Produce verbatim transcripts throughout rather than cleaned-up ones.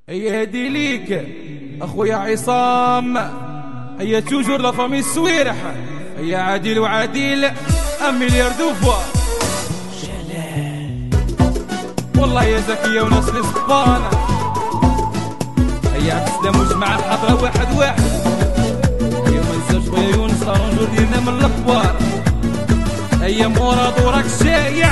هي هدي ليك اخويا عصام، هي توجور لا فامي السويرح، هي عادل وعادل ام مليار دوفوا شلال والله يا زكية وناس الاسبانة، هي عتسلم وجمع الحضرة واحد واحد، هي منساش خويا يونس رانجور ديالنا من الاخبار، هي مراد وراك شايع.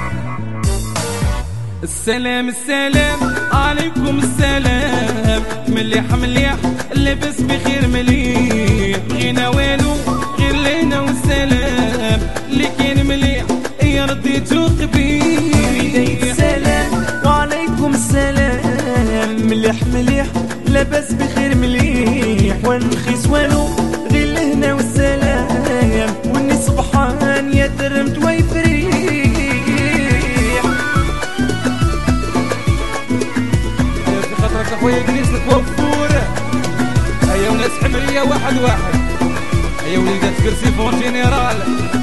السلام السلام عليكم السلام، مليح مليح لاباس بخير مليح، بغينا والو غير لينا والسلام، اللي كان مليح يا رديتو قبيح. السلام وعليكم السلام، مليح مليح لاباس بخير مليح، والرخيص والو غير لهنا والسلام، والني صبحان يا درمت ويفريح. اخويا جليس الكوافور، هيا وناس حمريه واحد واحد، هيا وليدات كرسي فون جينيرال،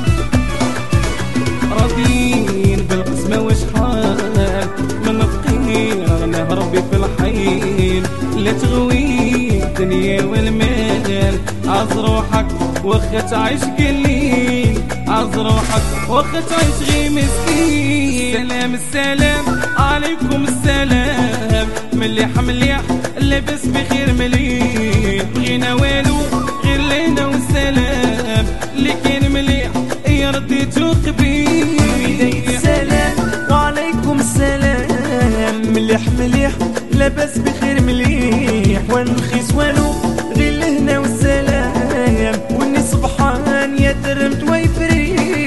راضيين بالقسمه وشحال من فقير نهربي في الحين، لا تغوي الدنيا والمال، عز روحك واخا تعيش قليل، عز روحك واخا تعيش غير مسكين. السلام السلام عليكم السلام، مليح مليح لاباس بخير مليح، بغينا والو غير لينا والسلام، اللي كان مليح يا رديتو قبيح. السلام وعليكم السلام، مليح مليح لاباس بخير مليح، والرخيص والو غير لهنا والسلام، والني صبحان يا درمت ويفريح.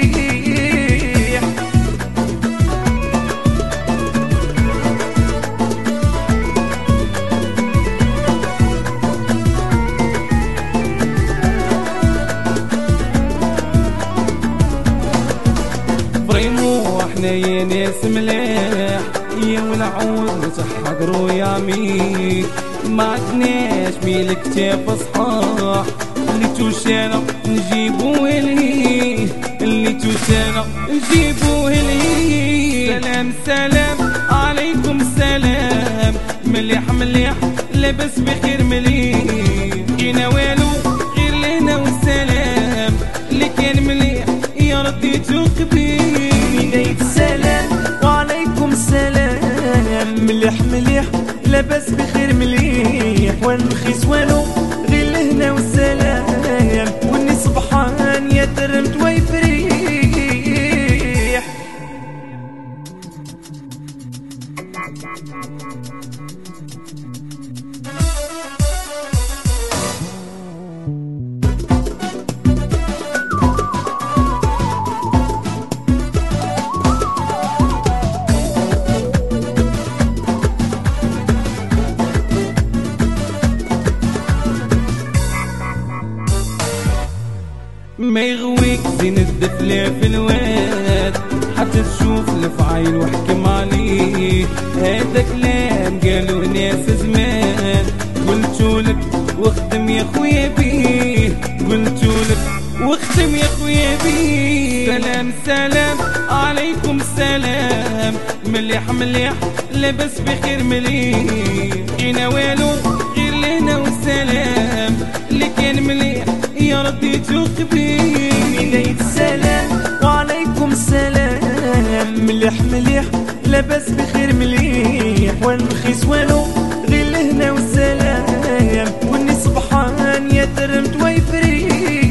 يا ناس ملاح يا والعود متحقروا يا ميك، ما عدناش ميل كتاب صحاح، اللي توشانا نجيبوه ليه، اللي توشانا نجيبوه ليه. سلام سلام عليكم السلام، مليح مليح لاباس بخير مليح، جينا والو غير لينا والسلام، اللي كان مليح يا رديتو قبيح. السلام وعليكم السلام، مليح مليح لاباس بخير مليح، والرخيص والو غير لهنا والسلام، والني صبحان يا درمت ويفريح. ما يغويك زين الدفلة في الواد، حتى تشوف الفعيل وحكم عليه، هذا كلام قالوا ناس زمان، قلتولك واخدم يا خويا بيه، قلتولك واخدم يا خويا بيه. سلام سلام عليكم السلام، مليح مليح لاباس بخير مليح، جينا والو غير لينا والسلام، اللي كان مليح يا رديتو قبيح. السلام وعليكم السلام، مليح مليح لاباس بخير مليح، والرخيص والو غير لهنا والسلام، والني صبحان يا درمت ويفريح.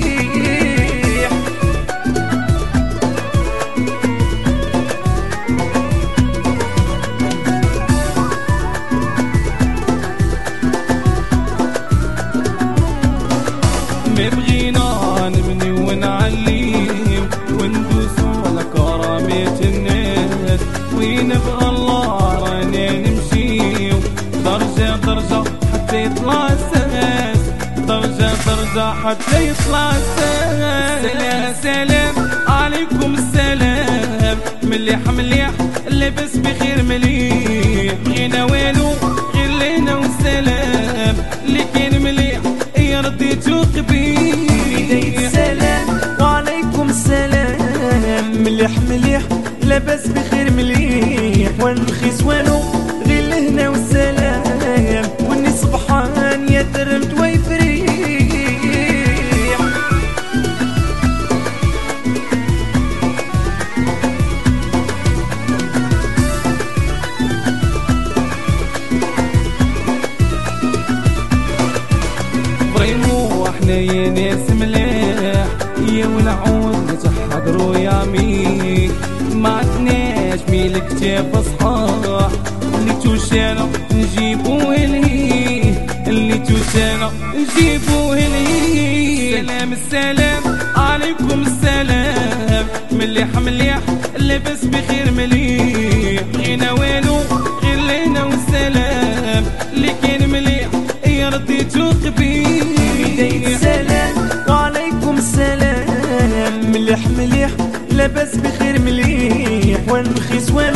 ما بغينا نبني ونعليم وندوسو على كرامات الناس، ونبغى الله رانا نمشيو درجة درجة حتى يطلع الساس، درجة درجة حتى يطلع الساس. سلام سلام عليكم السلام، مليح مليح لاباس بخير مليح، بغينا والو غير لينا والسلام، اللي كان مليح يا رديتو قبيح. السلام وعليكم السلام، مليح مليح لاباس بخير مليح، والرخيص والو غير لهنا والسلام، حنايا ناس ملاح يا والعود تحضروا يا عمي ما عدناش ميل كتاب صحاح اللي توشانا نجيبوه لهيه اللي توشانا نجيبوه لهيه. سلام السلام عليكم السلام مليح مليح لبس بخير مليح بغينا والو غير لينا والسلام اللي كان مليح يا رديتو قبيح. بداية السلام وعليكم السلام مليح مليح لبس بخير مليح والخصوان